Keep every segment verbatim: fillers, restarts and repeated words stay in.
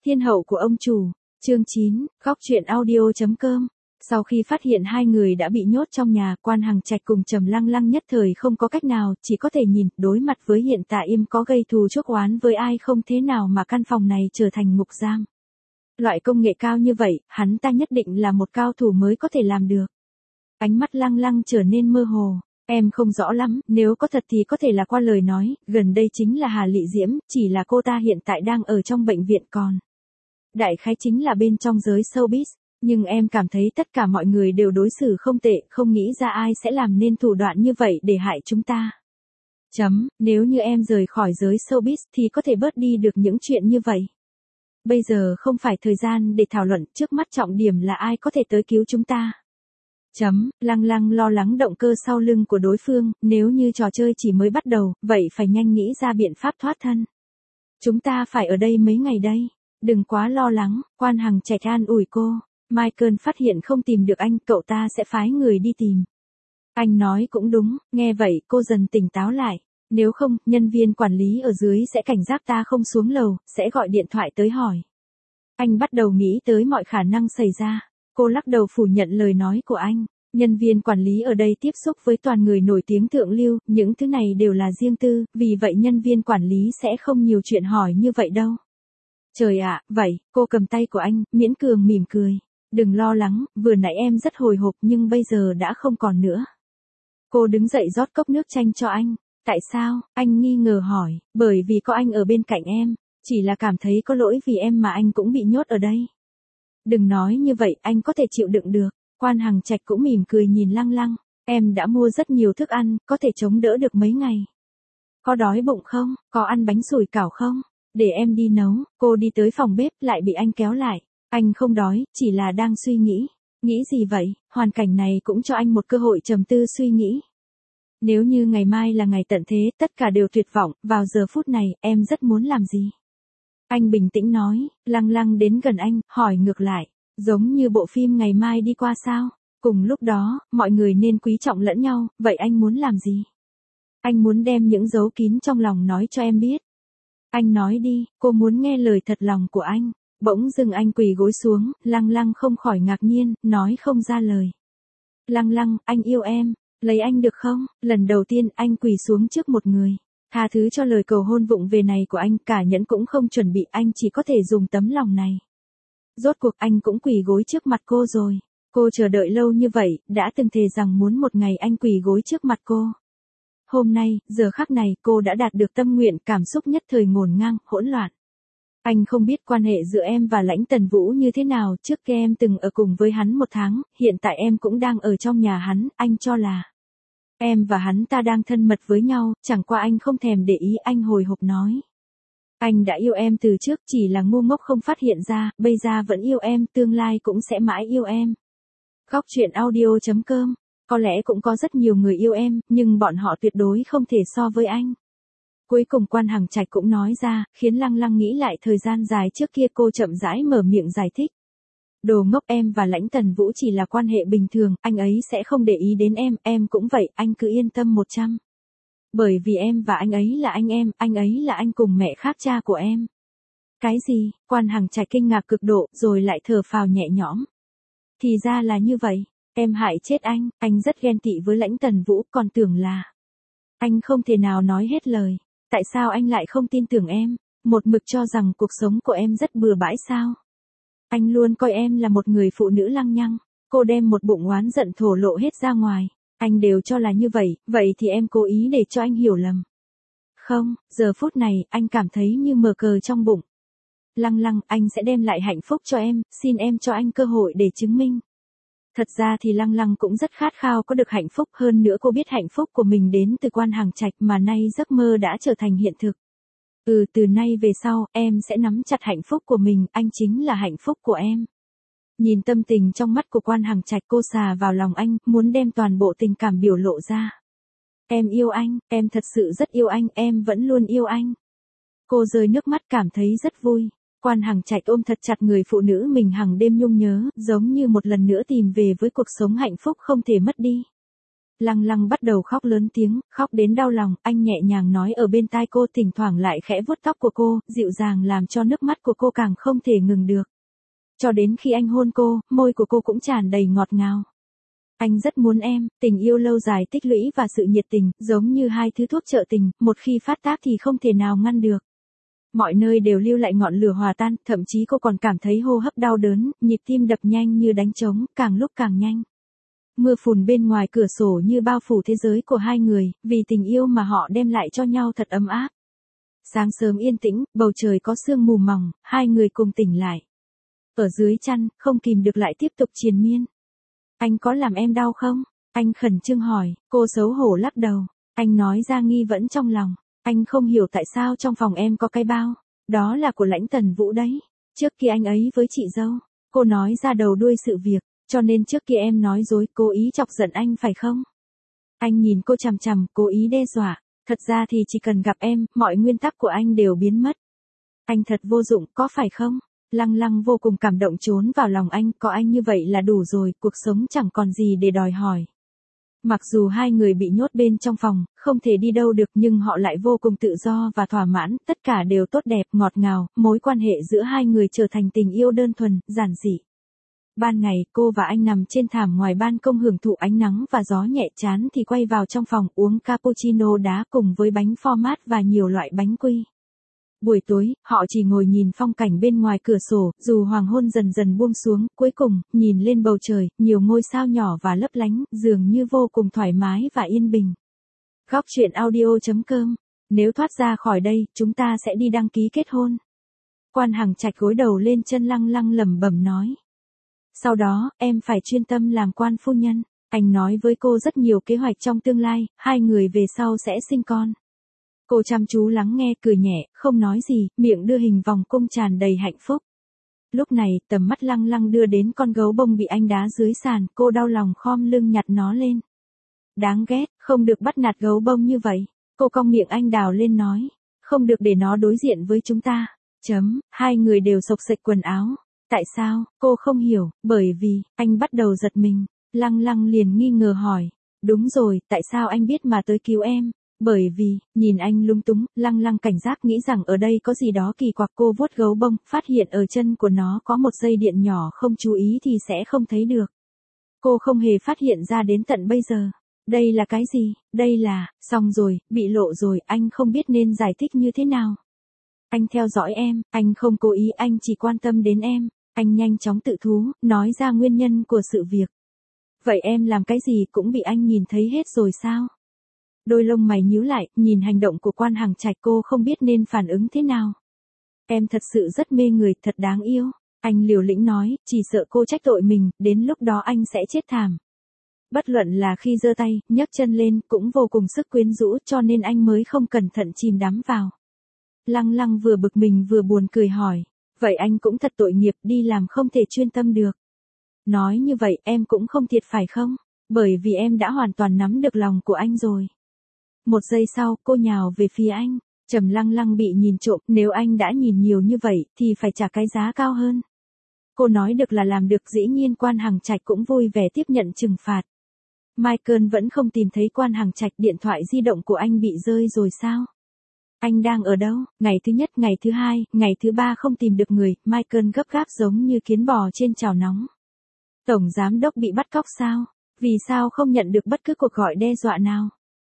Thiên hậu của ông chủ, chương chín, góc truyện audio.com. Sau khi phát hiện hai người đã bị nhốt trong nhà, Quan Hằng Trạch cùng Trầm Lăng Lăng nhất thời không có cách nào, chỉ có thể nhìn, đối mặt với hiện tại im có gây thù chuốc oán với ai không thế nào mà căn phòng này trở thành ngục giam. Loại công nghệ cao như vậy, hắn ta nhất định là một cao thủ mới có thể làm được. Ánh mắt Lăng Lăng trở nên mơ hồ. Em không rõ lắm, nếu có thật thì có thể là qua lời nói, gần đây chính là Hà Lị Diễm, chỉ là cô ta hiện tại đang ở trong bệnh viện còn. Đại khái chính là bên trong giới showbiz, nhưng em cảm thấy tất cả mọi người đều đối xử không tệ, không nghĩ ra ai sẽ làm nên thủ đoạn như vậy để hại chúng ta. Chấm, nếu như em rời khỏi giới showbiz thì có thể bớt đi được những chuyện như vậy. Bây giờ không phải thời gian để thảo luận, trước mắt trọng điểm là ai có thể tới cứu chúng ta. Chấm, Lăng Lăng lo lắng động cơ sau lưng của đối phương, nếu như trò chơi chỉ mới bắt đầu, vậy phải nhanh nghĩ ra biện pháp thoát thân. Chúng ta phải ở đây mấy ngày đây, đừng quá lo lắng, Quan Hằng Trạch an ủi cô. Michael phát hiện không tìm được anh, cậu ta sẽ phái người đi tìm. Anh nói cũng đúng, nghe vậy cô dần tỉnh táo lại. Nếu không, nhân viên quản lý ở dưới sẽ cảnh giác ta không xuống lầu, sẽ gọi điện thoại tới hỏi. Anh bắt đầu nghĩ tới mọi khả năng xảy ra. Cô lắc đầu phủ nhận lời nói của anh. Nhân viên quản lý ở đây tiếp xúc với toàn người nổi tiếng thượng lưu, những thứ này đều là riêng tư, vì vậy nhân viên quản lý sẽ không nhiều chuyện hỏi như vậy đâu. Trời ạ, vậy, cô cầm tay của anh, miễn cường mỉm cười. Đừng lo lắng, vừa nãy em rất hồi hộp nhưng bây giờ đã không còn nữa. Cô đứng dậy rót cốc nước chanh cho anh. Tại sao? Anh nghi ngờ hỏi. Bởi vì có anh ở bên cạnh em, chỉ là cảm thấy có lỗi vì em mà anh cũng bị nhốt ở đây. Đừng nói như vậy, anh có thể chịu đựng được. Quan Hằng Trạch cũng mỉm cười nhìn Lăng Lăng. Em đã mua rất nhiều thức ăn, có thể chống đỡ được mấy ngày. Có đói bụng không? Có ăn bánh sủi cảo không? Để em đi nấu. Cô đi tới phòng bếp, lại bị anh kéo lại. Anh không đói, chỉ là đang suy nghĩ. Nghĩ gì vậy? Hoàn cảnh này cũng cho anh một cơ hội trầm tư suy nghĩ. Nếu như ngày mai là ngày tận thế, tất cả đều tuyệt vọng, vào giờ phút này, em rất muốn làm gì? Anh bình tĩnh nói. Lăng Lăng đến gần anh, hỏi ngược lại. Giống như bộ phim Ngày Mai đi qua sao? Cùng lúc đó, mọi người nên quý trọng lẫn nhau, vậy anh muốn làm gì? Anh muốn đem những dấu kín trong lòng nói cho em biết. Anh nói đi, cô muốn nghe lời thật lòng của anh. Bỗng dưng anh quỳ gối xuống, Lăng Lăng không khỏi ngạc nhiên, nói không ra lời. Lăng Lăng, anh yêu em, lấy anh được không? Lần đầu tiên anh quỳ xuống trước một người. Tha thứ cho lời cầu hôn vụng về này của anh, cả nhẫn cũng không chuẩn bị, anh chỉ có thể dùng tấm lòng này. Rốt cuộc anh cũng quỳ gối trước mặt cô rồi. Cô chờ đợi lâu như vậy, đã từng thề rằng muốn một ngày anh quỳ gối trước mặt cô. Hôm nay, giờ khắc này, cô đã đạt được tâm nguyện, cảm xúc nhất thời ngổn ngang, hỗn loạn. Anh không biết quan hệ giữa em và Lãnh Tần Vũ như thế nào, trước kia em từng ở cùng với hắn một tháng, hiện tại em cũng đang ở trong nhà hắn, anh cho là em và hắn ta đang thân mật với nhau, chẳng qua anh không thèm để ý, anh hồi hộp nói. Anh đã yêu em từ trước, chỉ là ngu ngốc không phát hiện ra, bây giờ vẫn yêu em, tương lai cũng sẽ mãi yêu em. Góc truyện audio.com. Có lẽ cũng có rất nhiều người yêu em, nhưng bọn họ tuyệt đối không thể so với anh. Cuối cùng Quan Hằng Trạch cũng nói ra, khiến Lăng Lăng nghĩ lại thời gian dài trước kia, cô chậm rãi mở miệng giải thích. Đồ ngốc, em và Lãnh Tần Vũ chỉ là quan hệ bình thường, anh ấy sẽ không để ý đến em, em cũng vậy, anh cứ yên tâm một trăm. Bởi vì em và anh ấy là anh em, anh ấy là anh cùng mẹ khác cha của em. Cái gì? Quan Hằng Trạch kinh ngạc cực độ, rồi lại thở phào nhẹ nhõm. Thì ra là như vậy, em hại chết anh, anh rất ghen tị với Lãnh Tần Vũ, còn tưởng là... Anh không thể nào nói hết lời. Tại sao anh lại không tin tưởng em? Một mực cho rằng cuộc sống của em rất bừa bãi sao? Anh luôn coi em là một người phụ nữ lăng nhăng. Cô đem một bụng oán giận thổ lộ hết ra ngoài. Anh đều cho là như vậy, vậy thì em cố ý để cho anh hiểu lầm. Không, giờ phút này, anh cảm thấy như mờ cờ trong bụng. Lăng Lăng, anh sẽ đem lại hạnh phúc cho em, xin em cho anh cơ hội để chứng minh. Thật ra thì Lăng Lăng cũng rất khát khao có được hạnh phúc, hơn nữa cô biết hạnh phúc của mình đến từ Quan Hằng Trạch, mà nay giấc mơ đã trở thành hiện thực. Ừ, từ nay về sau, em sẽ nắm chặt hạnh phúc của mình, anh chính là hạnh phúc của em. Nhìn tâm tình trong mắt của Quan Hằng Trạch, cô xà vào lòng anh, muốn đem toàn bộ tình cảm biểu lộ ra. Em yêu anh, em thật sự rất yêu anh, em vẫn luôn yêu anh. Cô rơi nước mắt, cảm thấy rất vui. Quan Hằng Trạch ôm thật chặt người phụ nữ mình hàng đêm nhung nhớ, giống như một lần nữa tìm về với cuộc sống hạnh phúc không thể mất đi. Lăng Lăng bắt đầu khóc lớn tiếng, khóc đến đau lòng, anh nhẹ nhàng nói ở bên tai cô, thỉnh thoảng lại khẽ vuốt tóc của cô, dịu dàng làm cho nước mắt của cô càng không thể ngừng được. Cho đến khi anh hôn cô, môi của cô cũng tràn đầy ngọt ngào. Anh rất muốn em, tình yêu lâu dài tích lũy và sự nhiệt tình, giống như hai thứ thuốc trợ tình, một khi phát tác thì không thể nào ngăn được. Mọi nơi đều lưu lại ngọn lửa hòa tan, thậm chí cô còn cảm thấy hô hấp đau đớn, nhịp tim đập nhanh như đánh trống, càng lúc càng nhanh. Mưa phùn bên ngoài cửa sổ như bao phủ thế giới của hai người, vì tình yêu mà họ đem lại cho nhau thật ấm áp. Sáng sớm yên tĩnh, bầu trời có sương mù mỏng, hai người cùng tỉnh lại. Ở dưới chăn, không kìm được lại tiếp tục triền miên. Anh có làm em đau không? Anh khẩn trương hỏi, cô xấu hổ lắc đầu. Anh nói ra nghi vẫn trong lòng. Anh không hiểu tại sao trong phòng em có cái bao. Đó là của Lãnh Tần Vũ đấy. Trước kia anh ấy với chị dâu. Cô nói ra đầu đuôi sự việc. Cho nên trước kia em nói dối, cố ý chọc giận anh phải không? Anh nhìn cô chằm chằm, cố ý đe dọa. Thật ra thì chỉ cần gặp em, mọi nguyên tắc của anh đều biến mất. Anh thật vô dụng, có phải không? Lăng Lăng vô cùng cảm động trốn vào lòng anh, có anh như vậy là đủ rồi, cuộc sống chẳng còn gì để đòi hỏi. Mặc dù hai người bị nhốt bên trong phòng, không thể đi đâu được nhưng họ lại vô cùng tự do và thỏa mãn, tất cả đều tốt đẹp, ngọt ngào, mối quan hệ giữa hai người trở thành tình yêu đơn thuần, giản dị. Ban ngày, cô và anh nằm trên thảm ngoài ban công hưởng thụ ánh nắng và gió nhẹ, chán thì quay vào trong phòng uống cappuccino đá cùng với bánh format và nhiều loại bánh quy. Buổi tối, họ chỉ ngồi nhìn phong cảnh bên ngoài cửa sổ, dù hoàng hôn dần dần buông xuống, cuối cùng, nhìn lên bầu trời, nhiều ngôi sao nhỏ và lấp lánh, dường như vô cùng thoải mái và yên bình. Góc truyện audio chấm com. Nếu thoát ra khỏi đây, chúng ta sẽ đi đăng ký kết hôn. Quan Hằng Trạch gối đầu lên chân Lăng Lăng lẩm bẩm nói. Sau đó, em phải chuyên tâm làm quan phu nhân. Anh nói với cô rất nhiều kế hoạch trong tương lai, hai người về sau sẽ sinh con. Cô chăm chú lắng nghe, cười nhẹ, không nói gì, miệng đưa hình vòng cung tràn đầy hạnh phúc. Lúc này, tầm mắt Lăng Lăng đưa đến con gấu bông bị anh đá dưới sàn, cô đau lòng khom lưng nhặt nó lên. Đáng ghét, không được bắt nạt gấu bông như vậy. Cô cong miệng anh đào lên nói, không được để nó đối diện với chúng ta. Chấm, hai người đều xộc xệch quần áo. Tại sao, cô không hiểu, bởi vì, anh bắt đầu giật mình. Lăng Lăng liền nghi ngờ hỏi, đúng rồi, tại sao anh biết mà tới cứu em? Bởi vì, nhìn anh lung túng, Lăng Lăng cảnh giác nghĩ rằng ở đây có gì đó kỳ quặc, cô vuốt gấu bông, phát hiện ở chân của nó có một dây điện nhỏ, không chú ý thì sẽ không thấy được. Cô không hề phát hiện ra đến tận bây giờ. Đây là cái gì? Đây là, xong rồi, bị lộ rồi, anh không biết nên giải thích như thế nào. Anh theo dõi em, anh không cố ý, anh chỉ quan tâm đến em. Anh nhanh chóng tự thú, nói ra nguyên nhân của sự việc. Vậy em làm cái gì cũng bị anh nhìn thấy hết rồi sao? Đôi lông mày nhíu lại, nhìn hành động của Quan Hằng Trạch, cô không biết nên phản ứng thế nào. Em thật sự rất mê người, thật đáng yêu. Anh liều lĩnh nói, chỉ sợ cô trách tội mình, đến lúc đó anh sẽ chết thảm. Bất luận là khi giơ tay, nhấc chân lên, cũng vô cùng sức quyến rũ, cho nên anh mới không cẩn thận chìm đắm vào. Lăng Lăng vừa bực mình vừa buồn cười hỏi, vậy anh cũng thật tội nghiệp, đi làm không thể chuyên tâm được. Nói như vậy em cũng không thiệt phải không? Bởi vì em đã hoàn toàn nắm được lòng của anh rồi. Một giây sau, cô nhào về phía anh. Trầm Lăng Lăng bị nhìn trộm, nếu anh đã nhìn nhiều như vậy, thì phải trả cái giá cao hơn. Cô nói được là làm được, dĩ nhiên Quan Hằng Trạch cũng vui vẻ tiếp nhận trừng phạt. Michael vẫn không tìm thấy Quan Hằng Trạch, điện thoại di động của anh bị rơi rồi sao? Anh đang ở đâu? Ngày thứ nhất, ngày thứ hai, ngày thứ ba không tìm được người, Michael gấp gáp giống như kiến bò trên chảo nóng. Tổng giám đốc bị bắt cóc sao? Vì sao không nhận được bất cứ cuộc gọi đe dọa nào?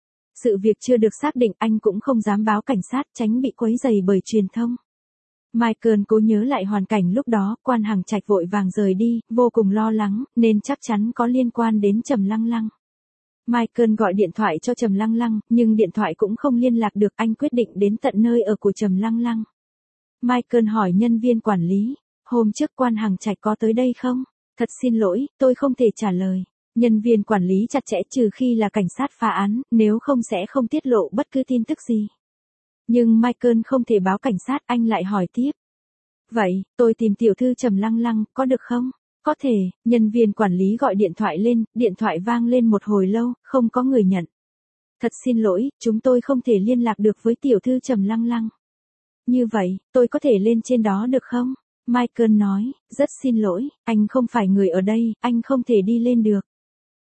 Sự việc chưa được xác định, anh cũng không dám báo cảnh sát, tránh bị quấy rầy bởi truyền thông. Michael cố nhớ lại hoàn cảnh lúc đó, Quan Hằng Trạch vội vàng rời đi, vô cùng lo lắng, nên chắc chắn có liên quan đến Trầm Lăng Lăng. Michael gọi điện thoại cho Trầm Lăng Lăng, nhưng điện thoại cũng không liên lạc được, anh quyết định đến tận nơi ở của Trầm Lăng Lăng. Michael hỏi nhân viên quản lý, hôm trước Quan Hằng Trạch có tới đây không? Thật xin lỗi, tôi không thể trả lời. Nhân viên quản lý chặt chẽ, trừ khi là cảnh sát phá án, nếu không sẽ không tiết lộ bất cứ tin tức gì. Nhưng Michael không thể báo cảnh sát, anh lại hỏi tiếp. Vậy, tôi tìm tiểu thư Trầm Lăng Lăng, có được không? Có thể, nhân viên quản lý gọi điện thoại lên, điện thoại vang lên một hồi lâu, không có người nhận. Thật xin lỗi, chúng tôi không thể liên lạc được với tiểu thư Trầm Lăng Lăng. Như vậy, tôi có thể lên trên đó được không? Michael nói, rất xin lỗi, anh không phải người ở đây, anh không thể đi lên được.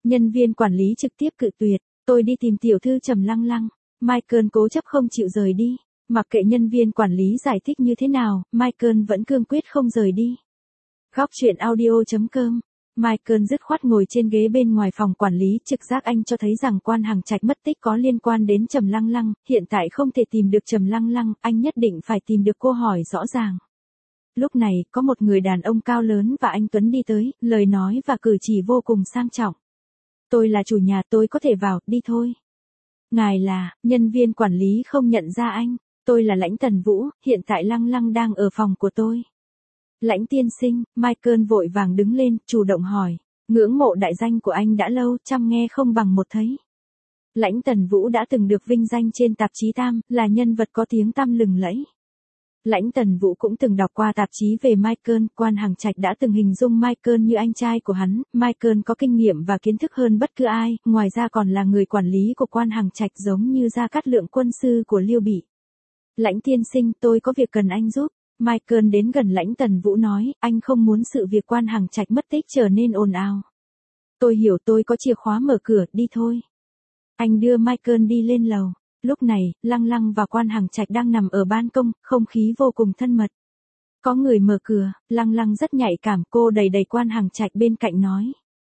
Nhân viên quản lý trực tiếp cự tuyệt, tôi đi tìm tiểu thư Trầm Lăng Lăng. Michael cố chấp không chịu rời đi. Mặc kệ nhân viên quản lý giải thích như thế nào, Michael vẫn cương quyết không rời đi. Góc chuyện audio chấm com. Michael dứt khoát ngồi trên ghế bên ngoài phòng quản lý, trực giác anh cho thấy rằng Quan Hằng Trạch mất tích có liên quan đến Trầm Lăng Lăng, hiện tại không thể tìm được Trầm Lăng Lăng, anh nhất định phải tìm được cô hỏi rõ ràng. Lúc này, có một người đàn ông cao lớn và anh tuấn đi tới, lời nói và cử chỉ vô cùng sang trọng. Tôi là chủ nhà, tôi có thể vào, đi thôi. Ngài là, nhân viên quản lý không nhận ra anh. Tôi là Lãnh Tần Vũ, hiện tại Lăng Lăng đang ở phòng của tôi. Lãnh tiên sinh, Michael vội vàng đứng lên, chủ động hỏi. Ngưỡng mộ đại danh của anh đã lâu, trăm nghe không bằng một thấy. Lãnh Tần Vũ đã từng được vinh danh trên tạp chí Tam, là nhân vật có tiếng tăm lừng lẫy. Lãnh Tần Vũ cũng từng đọc qua tạp chí về Michael, Quan Hằng Trạch đã từng hình dung Michael như anh trai của hắn, Michael có kinh nghiệm và kiến thức hơn bất cứ ai, ngoài ra còn là người quản lý của Quan Hằng Trạch giống như Gia Cát Lượng quân sư của Liêu Bị. Lãnh tiên sinh, tôi có việc cần anh giúp. Michael đến gần Lãnh Tần Vũ nói, anh không muốn sự việc Quan Hằng Trạch mất tích trở nên ồn ào. Tôi hiểu, tôi có chìa khóa mở cửa, đi thôi. Anh đưa Michael đi lên lầu. Lúc này, Lăng Lăng và Quan Hằng Trạch đang nằm ở ban công, không khí vô cùng thân mật. Có người mở cửa, Lăng Lăng rất nhạy cảm, cô đẩy đẩy Quan Hằng Trạch bên cạnh nói.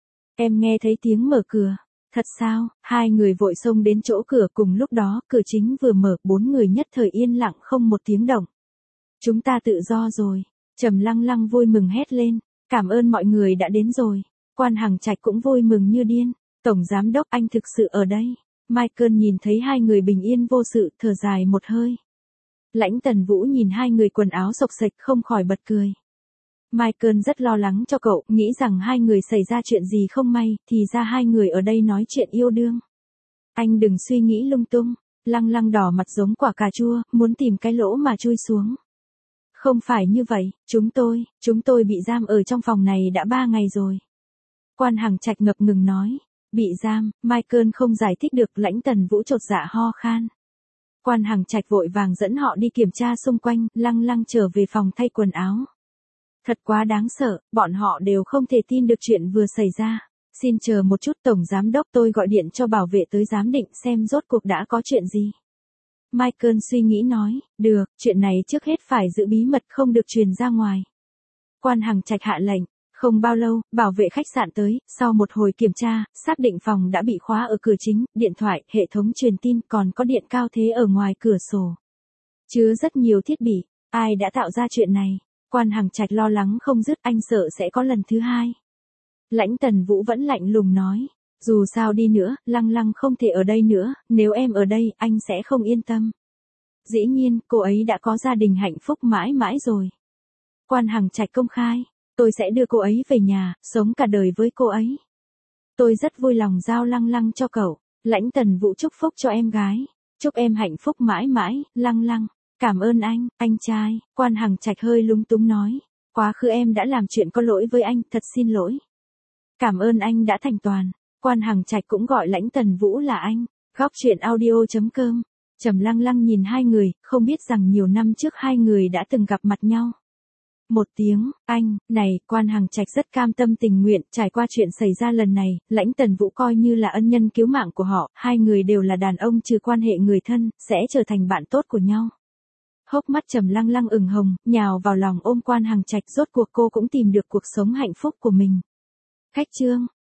Em nghe thấy tiếng mở cửa. Thật sao? Hai người vội xông đến chỗ cửa, cùng lúc đó, cửa chính vừa mở, bốn người nhất thời yên lặng không một tiếng động. Chúng ta tự do rồi. Trầm Lăng Lăng vui mừng hét lên. Cảm ơn mọi người đã đến rồi. Quan Hằng Trạch cũng vui mừng như điên. Tổng giám đốc, anh thực sự ở đây. Michael nhìn thấy hai người bình yên vô sự, thở dài một hơi. Lãnh Tần Vũ nhìn hai người quần áo xộc xệch không khỏi bật cười. Michael rất lo lắng cho cậu, nghĩ rằng hai người xảy ra chuyện gì không may, thì ra hai người ở đây nói chuyện yêu đương. Anh đừng suy nghĩ lung tung. Lăng Lăng đỏ mặt giống quả cà chua, muốn tìm cái lỗ mà chui xuống. Không phải như vậy, chúng tôi, chúng tôi bị giam ở trong phòng này đã ba ngày rồi. Quan Hằng Trạch ngập ngừng nói. Bị giam, Michael không giải thích được, Lãnh Tần Vũ chột dạ ho khan. Quan Hằng Trạch vội vàng dẫn họ đi kiểm tra xung quanh, Lăng Lăng trở về phòng thay quần áo. Thật quá đáng sợ, bọn họ đều không thể tin được chuyện vừa xảy ra. Xin chờ một chút, tổng giám đốc, tôi gọi điện cho bảo vệ tới giám định xem rốt cuộc đã có chuyện gì. Michael suy nghĩ nói, được, chuyện này trước hết phải giữ bí mật không được truyền ra ngoài. Quan Hằng Trạch hạ lệnh. Không bao lâu, bảo vệ khách sạn tới, sau một hồi kiểm tra, xác định phòng đã bị khóa ở cửa chính, điện thoại, hệ thống truyền tin, còn có điện cao thế ở ngoài cửa sổ. Chứa rất nhiều thiết bị, ai đã tạo ra chuyện này? Quan Hằng Trạch lo lắng không dứt, anh sợ sẽ có lần thứ hai. Lãnh Tần Vũ vẫn lạnh lùng nói, dù sao đi nữa, Lăng Lăng không thể ở đây nữa, nếu em ở đây, anh sẽ không yên tâm. Dĩ nhiên, cô ấy đã có gia đình hạnh phúc mãi mãi rồi. Quan Hằng Trạch công khai. Tôi sẽ đưa cô ấy về nhà, sống cả đời với cô ấy. Tôi rất vui lòng giao Lăng Lăng cho cậu. Lãnh Tần Vũ chúc phúc cho em gái. Chúc em hạnh phúc mãi mãi, Lăng Lăng. Cảm ơn anh, anh trai. Quan Hằng Trạch hơi lúng túng nói. Quá khứ em đã làm chuyện có lỗi với anh, thật xin lỗi. Cảm ơn anh đã thành toàn. Quan Hằng Trạch cũng gọi Lãnh Tần Vũ là anh. Góc chuyện audio chấm com. Trầm Lăng Lăng nhìn hai người, không biết rằng nhiều năm trước hai người đã từng gặp mặt nhau. Một tiếng, anh, này, Quan Hằng Trạch rất cam tâm tình nguyện, trải qua chuyện xảy ra lần này, Lãnh Tần Vũ coi như là ân nhân cứu mạng của họ, hai người đều là đàn ông trừ quan hệ người thân, sẽ trở thành bạn tốt của nhau. Hốc mắt Trầm Lăng Lăng ửng hồng, nhào vào lòng ôm Quan Hằng Trạch, rốt cuộc cô cũng tìm được cuộc sống hạnh phúc của mình. Khách chương